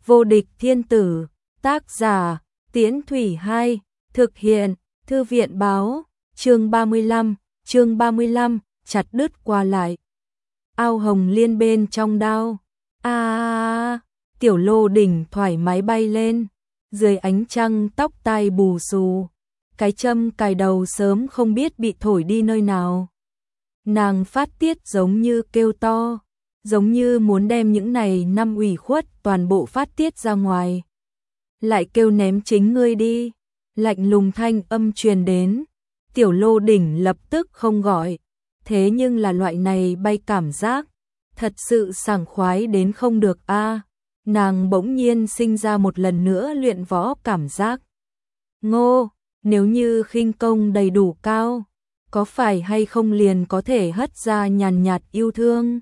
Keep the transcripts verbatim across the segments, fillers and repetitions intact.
Vô địch thiên tử, tác giả, Tiễn Thủy hai, thực hiện, Thư viện báo, chương ba mươi lăm, chương ba mươi lăm, chặt đứt qua lại. Ao hồng liên bên trong đao. A à, Tiểu Lô Đỉnh thoải mái bay lên, dưới ánh trăng tóc tai bù xù, cái châm cài đầu sớm không biết bị thổi đi nơi nào. Nàng phát tiết giống như kêu to, giống như muốn đem những này năm ủy khuất toàn bộ phát tiết ra ngoài. Lại kêu ném chính ngươi đi, lạnh lùng thanh âm truyền đến. Tiểu Lô Đỉnh lập tức không gọi, thế nhưng là loại này bay cảm giác, thật sự sảng khoái đến không được a. Nàng bỗng nhiên sinh ra một lần nữa luyện võ cảm giác. Ngô, nếu như khinh công đầy đủ cao, có phải hay không liền có thể hất ra nhàn nhạt yêu thương.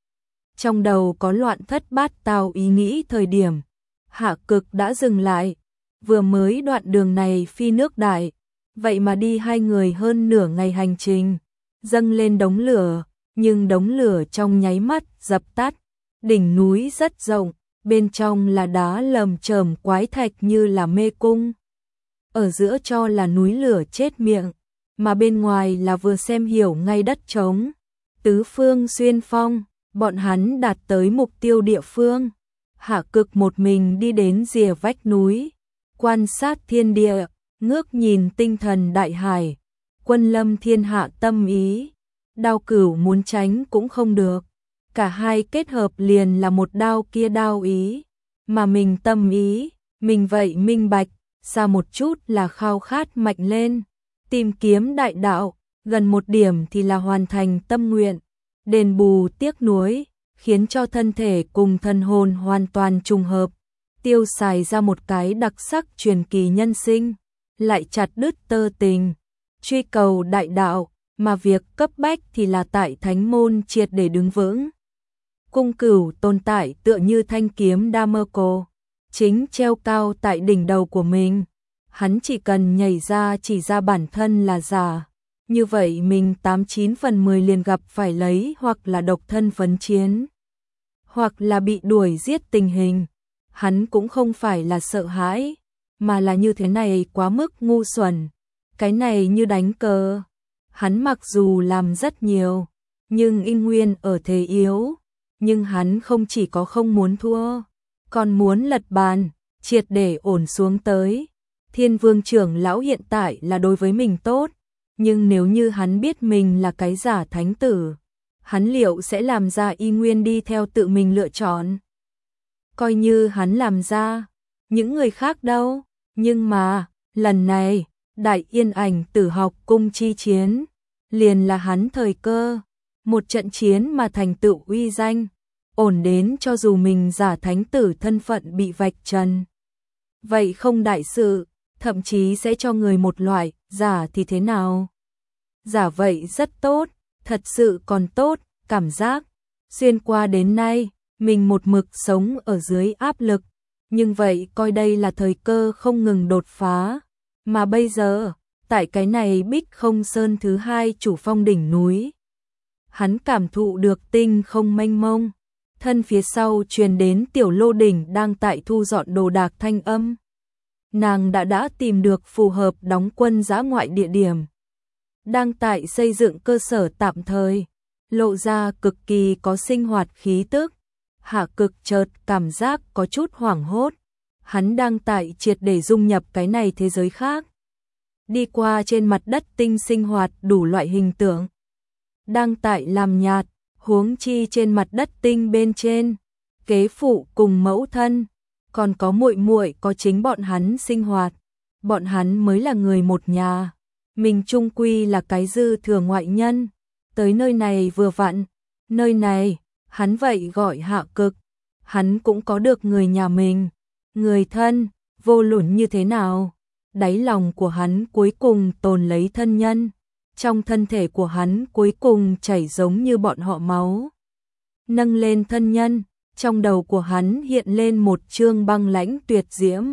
Trong đầu có loạn thất bát tao ý nghĩ thời điểm, Hạ Cực đã dừng lại, vừa mới đoạn đường này phi nước đại, vậy mà đi hai người hơn nửa ngày hành trình, dâng lên đống lửa, nhưng đống lửa trong nháy mắt dập tắt. Đỉnh núi rất rộng, bên trong là đá lởm chởm quái thạch như là mê cung. Ở giữa cho là núi lửa chết miệng, mà bên ngoài là vừa xem hiểu ngay đất trống. Tứ phương xuyên phong, bọn hắn đạt tới mục tiêu địa phương. Hạ Cực một mình đi đến rìa vách núi, quan sát thiên địa, ngước nhìn tinh thần đại hải. Quân lâm thiên hạ tâm ý, đao cửu muốn tránh cũng không được. Cả hai kết hợp liền là một đao kia đao ý, mà mình tâm ý, mình vậy minh bạch, xa một chút là khao khát mạnh lên, tìm kiếm đại đạo, gần một điểm thì là hoàn thành tâm nguyện, đền bù tiếc nuối, khiến cho thân thể cùng thần hồn hoàn toàn trùng hợp, tiêu xài ra một cái đặc sắc truyền kỳ nhân sinh, lại chặt đứt tơ tình, truy cầu đại đạo, mà việc cấp bách thì là tại thánh môn triệt để đứng vững. Cung Cửu tồn tại tựa như thanh kiếm Damasco, chính treo cao tại đỉnh đầu của mình. Hắn chỉ cần nhảy ra chỉ ra bản thân là giả, như vậy mình tám chín phần mười liền gặp phải lấy hoặc là độc thân phấn chiến, hoặc là bị đuổi giết tình hình. Hắn cũng không phải là sợ hãi, mà là như thế này quá mức ngu xuẩn. Cái này như đánh cờ. Hắn mặc dù làm rất nhiều, nhưng in nguyên ở thế yếu. Nhưng hắn không chỉ có không muốn thua, còn muốn lật bàn, triệt để ổn xuống tới. Thiên Vương trưởng lão hiện tại là đối với mình tốt, nhưng nếu như hắn biết mình là cái giả thánh tử, hắn liệu sẽ làm ra y nguyên đi theo tự mình lựa chọn? Coi như hắn làm ra, những người khác đâu? Nhưng mà, lần này, Đại Yên Ảnh Tử Học Cung chi chiến, liền là hắn thời cơ, một trận chiến mà thành tựu uy danh, ổn đến cho dù mình giả thánh tử thân phận bị vạch trần. Vậy không đại sự, thậm chí sẽ cho người một loại, giả thì thế nào? Giả vậy rất tốt, thật sự còn tốt, cảm giác. Xuyên qua đến nay, mình một mực sống ở dưới áp lực, nhưng vậy coi đây là thời cơ không ngừng đột phá. Mà bây giờ, tại cái này Bích Không Sơn thứ hai chủ phong đỉnh núi, hắn cảm thụ được tinh không mênh mông, thân phía sau truyền đến Tiểu Lô Đỉnh đang tại thu dọn đồ đạc thanh âm. Nàng đã đã tìm được phù hợp đóng quân dã ngoại địa điểm, đang tại xây dựng cơ sở tạm thời, lộ ra cực kỳ có sinh hoạt khí tức. Hạ Cực chợt cảm giác có chút hoảng hốt, hắn đang tại triệt để dung nhập cái này thế giới khác, đi qua trên mặt đất tinh sinh hoạt đủ loại hình tượng, đang tại làm nhạt, huống chi trên mặt đất tinh bên trên, kế phụ cùng mẫu thân, còn có muội muội có chính bọn hắn sinh hoạt, bọn hắn mới là người một nhà, mình chung quy là cái dư thừa ngoại nhân, tới nơi này vừa vặn, nơi này, hắn vậy gọi Hạ Cực, hắn cũng có được người nhà mình, người thân, vô luận như thế nào, đáy lòng của hắn cuối cùng tồn lấy thân nhân, trong thân thể của hắn cuối cùng chảy giống như bọn họ máu. Nâng lên thân nhân, trong đầu của hắn hiện lên một chương băng lãnh tuyệt diễm,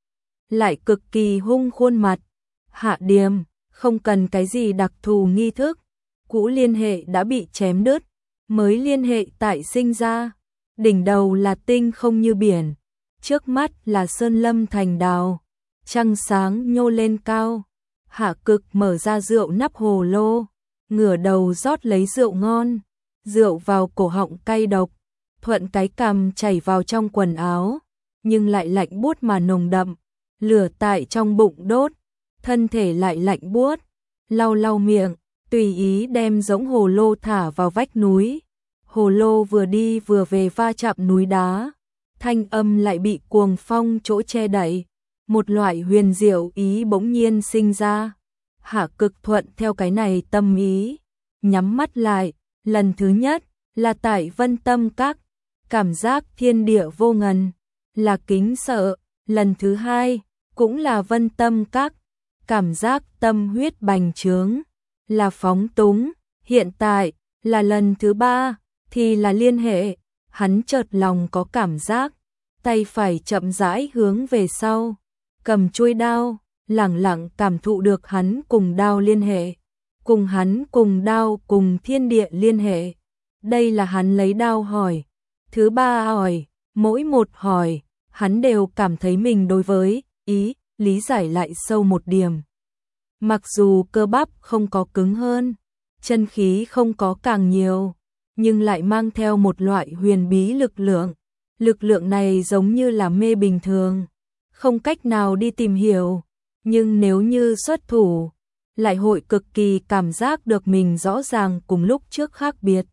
lại cực kỳ hung khuôn mặt. Hạ Điềm, không cần cái gì đặc thù nghi thức, cũ liên hệ đã bị chém đứt, mới liên hệ tại sinh ra. Đỉnh đầu là tinh không như biển, Trước mắt là sơn lâm thành đào, trăng sáng nhô lên cao. Hạ Cực mở ra rượu nắp hồ lô, ngửa đầu rót lấy rượu ngon, rượu vào cổ họng cay độc, thuận cái cằm chảy vào trong quần áo, nhưng lại lạnh buốt mà nồng đậm, lửa tại trong bụng đốt, thân thể lại lạnh buốt, lau lau miệng, tùy ý đem giống hồ lô thả vào vách núi. Hồ lô vừa đi vừa về va chạm núi đá, thanh âm lại bị cuồng phong chỗ che đậy, một loại huyền diệu ý bỗng nhiên sinh ra. Hạ Cực thuận theo cái này tâm ý, nhắm mắt lại, lần thứ nhất là tại Vân Tâm Các, cảm giác thiên địa vô ngần, là kính sợ, lần thứ hai cũng là Vân Tâm Các, cảm giác tâm huyết bành trướng, là phóng túng, hiện tại là lần thứ ba thì là liên hệ. Hắn chợt lòng có cảm giác, tay phải chậm rãi hướng về sau, cầm chuôi đao, lẳng lặng cảm thụ được hắn cùng đao liên hệ, cùng hắn cùng đao cùng thiên địa liên hệ. Đây là hắn lấy đao hỏi, thứ ba hỏi, mỗi một hỏi, hắn đều cảm thấy mình đối với ý lý giải lại sâu một điểm. Mặc dù cơ bắp không có cứng hơn, chân khí không có càng nhiều, nhưng lại mang theo một loại huyền bí lực lượng. Lực lượng này giống như là mê bình thường, không cách nào đi tìm hiểu, nhưng nếu như xuất thủ, lại hội cực kỳ cảm giác được mình rõ ràng cùng lúc trước khác biệt.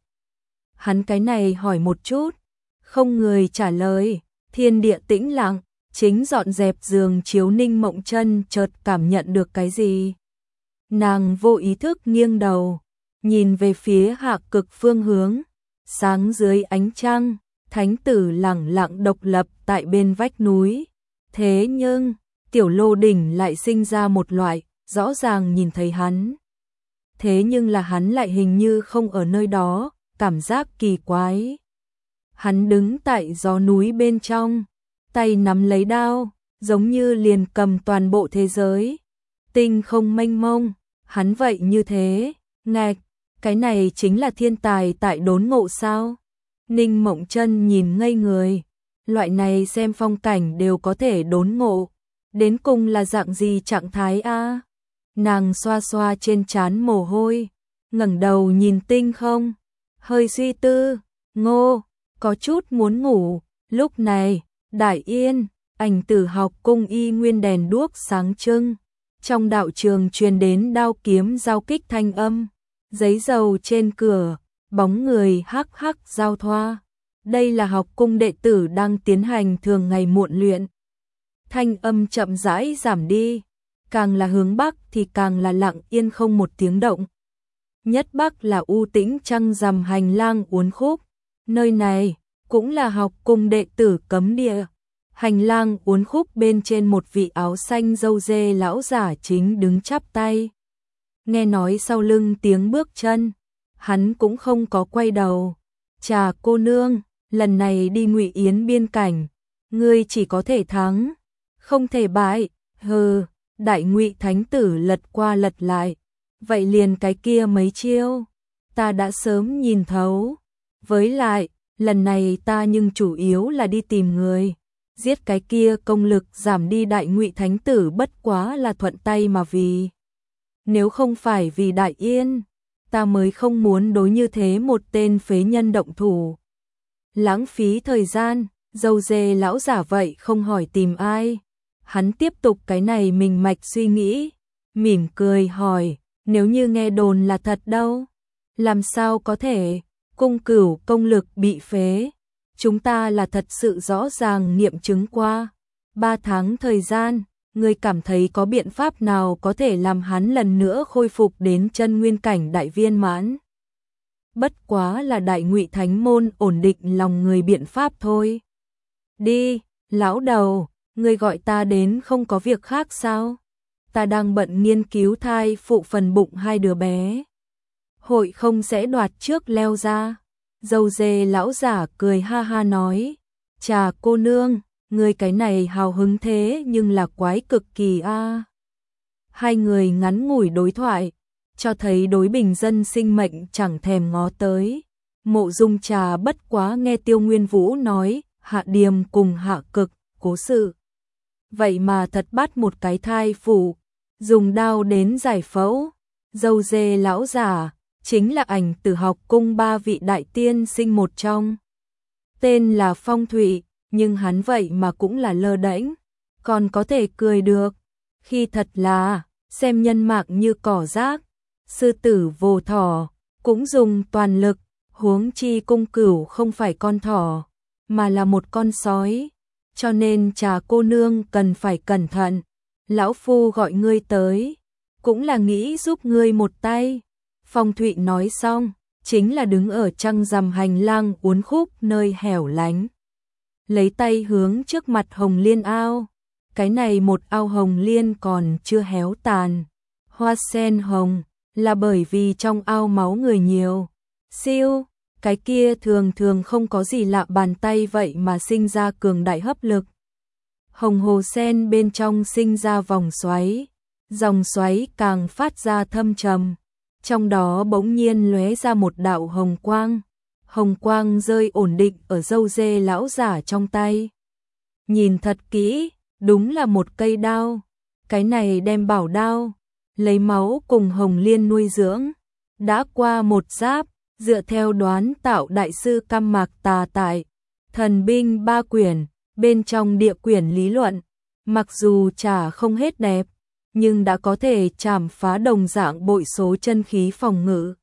Hắn cái này hỏi một chút, không người trả lời, thiên địa tĩnh lặng, chính dọn dẹp giường chiếu Ninh Mộng Chân chợt cảm nhận được cái gì. Nàng vô ý thức nghiêng đầu, nhìn về phía Hạ Cực phương hướng, sáng dưới ánh trăng, thánh tử lẳng lặng độc lập tại bên vách núi. Thế nhưng, Tiểu Lô Đỉnh lại sinh ra một loại, rõ ràng nhìn thấy hắn. Thế nhưng là hắn lại hình như không ở nơi đó, cảm giác kỳ quái. Hắn đứng tại gió núi bên trong, tay nắm lấy đao, giống như liền cầm toàn bộ thế giới. Tinh không mênh mông, hắn vậy như thế, ngạch, cái này chính là thiên tài tại đốn ngộ sao? Ninh Mộng Chân nhìn ngây người, loại này xem phong cảnh đều có thể đốn ngộ, đến cùng là dạng gì trạng thái a? Nàng xoa xoa trên trán mồ hôi, ngẩng đầu nhìn tinh không, hơi suy tư, ngô, có chút muốn ngủ. Lúc này, Đại Yên, Ảnh Tử học cung y nguyên đèn đuốc sáng trưng, trong đạo trường truyền đến đao kiếm giao kích thanh âm, giấy dầu trên cửa, bóng người hắc hắc giao thoa. Đây là học cung đệ tử đang tiến hành thường ngày muộn luyện. Thanh âm chậm rãi giảm đi, càng là hướng bắc thì càng là lặng yên không một tiếng động. Nhất bắc là u tĩnh trăng rằm hành lang uốn khúc, nơi này cũng là học cung đệ tử cấm địa. Hành lang uốn khúc bên trên một vị áo xanh râu dê lão giả chính đứng chắp tay. Nghe nói sau lưng tiếng bước chân, hắn cũng không có quay đầu. Trà cô nương, lần này đi Ngụy Yến biên cảnh, ngươi chỉ có thể thắng, không thể bại. Hừ, Đại Ngụy thánh tử lật qua lật lại, vậy liền cái kia mấy chiêu, ta đã sớm nhìn thấu. Với lại, lần này ta nhưng chủ yếu là đi tìm người, giết cái kia công lực giảm đi Đại Ngụy thánh tử bất quá là thuận tay mà vì. Nếu không phải vì Đại Yên, ta mới không muốn đối như thế một tên phế nhân động thủ. Lãng phí thời gian, dâu dê lão giả vậy không hỏi tìm ai. Hắn tiếp tục cái này mình mạch suy nghĩ, mỉm cười hỏi, nếu như nghe đồn là thật đâu, làm sao có thể, cung cửu công lực bị phế, chúng ta là thật sự rõ ràng nghiệm chứng qua. Ba tháng thời gian, ngươi cảm thấy có biện pháp nào có thể làm hắn lần nữa khôi phục đến chân nguyên cảnh đại viên mãn? Bất quá là Đại Ngụy thánh môn ổn định lòng người biện pháp thôi. Đi, lão đầu, ngươi gọi ta đến không có việc khác sao? Ta đang bận nghiên cứu thai phụ phần bụng hai đứa bé. Hội không sẽ đoạt trước leo ra. Dâu dê lão giả cười ha ha nói, Trà cô nương, ngươi cái này hào hứng thế nhưng là quái cực kỳ a. À. Hai người ngắn ngủi đối thoại, cho thấy đối bình dân sinh mệnh chẳng thèm ngó tới. Mộ Dung Trà bất quá nghe Tiêu Nguyên Vũ nói, Hạ Điềm cùng Hạ Cực cố sự. Vậy mà thật bắt một cái thai phụ, dùng đao đến giải phẫu. Dâu dê lão giả, chính là ảnh Tử học cung ba vị đại tiên sinh một trong. Tên là Phong Thụy, nhưng hắn vậy mà cũng là lơ đễnh, còn có thể cười được. Khi thật là, xem nhân mạng như cỏ rác, sư tử vồ thỏ, cũng dùng toàn lực, huống chi cung cửu không phải con thỏ, mà là một con sói. Cho nên Trà cô nương cần phải cẩn thận, lão phu gọi ngươi tới, cũng là nghĩ giúp ngươi một tay. Phong Thụy nói xong, chính là đứng ở trăng rằm hành lang uốn khúc nơi hẻo lánh. Lấy tay hướng trước mặt hồng liên ao, cái này một ao hồng liên còn chưa héo tàn. Hoa sen hồng, là bởi vì trong ao máu người nhiều. Siêu, cái kia thường thường không có gì lạ bàn tay vậy mà sinh ra cường đại hấp lực. Hồng hồ sen bên trong sinh ra vòng xoáy, dòng xoáy càng phát ra thâm trầm. Trong đó bỗng nhiên lóe ra một đạo hồng quang. Hồng quang rơi ổn định ở râu dê lão giả trong tay. Nhìn thật kỹ, đúng là một cây đao. Cái này đem bảo đao, lấy máu cùng hồng liên nuôi dưỡng. Đã qua một giáp, dựa theo đoán tạo đại sư Cam Mạc Tà tại Thần binh ba quyển, bên trong địa quyển lý luận, mặc dù chả không hết đẹp, nhưng đã có thể chảm phá đồng dạng bội số chân khí phòng ngự.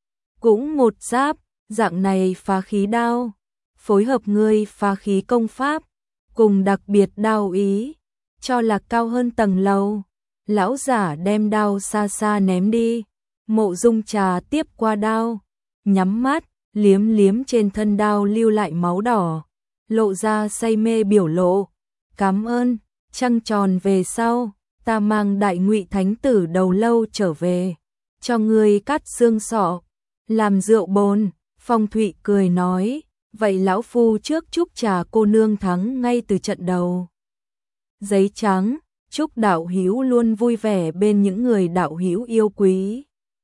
Cũng một giáp, dạng này phá khí đao, phối hợp ngươi phá khí công pháp, cùng đặc biệt đao ý, cho là cao hơn tầng lầu. Lão giả đem đao xa xa ném đi, Mộ Dung Trà tiếp qua đao, nhắm mắt, liếm liếm trên thân đao lưu lại máu đỏ, lộ ra say mê biểu lộ. Cảm ơn, trăng tròn về sau, ta mang đại ngụy thánh tử đầu lâu trở về, cho ngươi cắt xương sọ, làm rượu bồn. Phong Thụy cười nói, vậy lão phu trước chúc Trà cô nương thắng ngay từ trận đầu. Giấy trắng, chúc đạo hữu luôn vui vẻ bên những người đạo hữu yêu quý.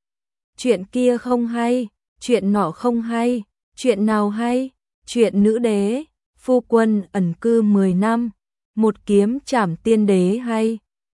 Chuyện kia không hay, chuyện nọ không hay, chuyện nào hay? Chuyện nữ đế, phu quân ẩn cư mười năm, một kiếm trảm tiên đế hay.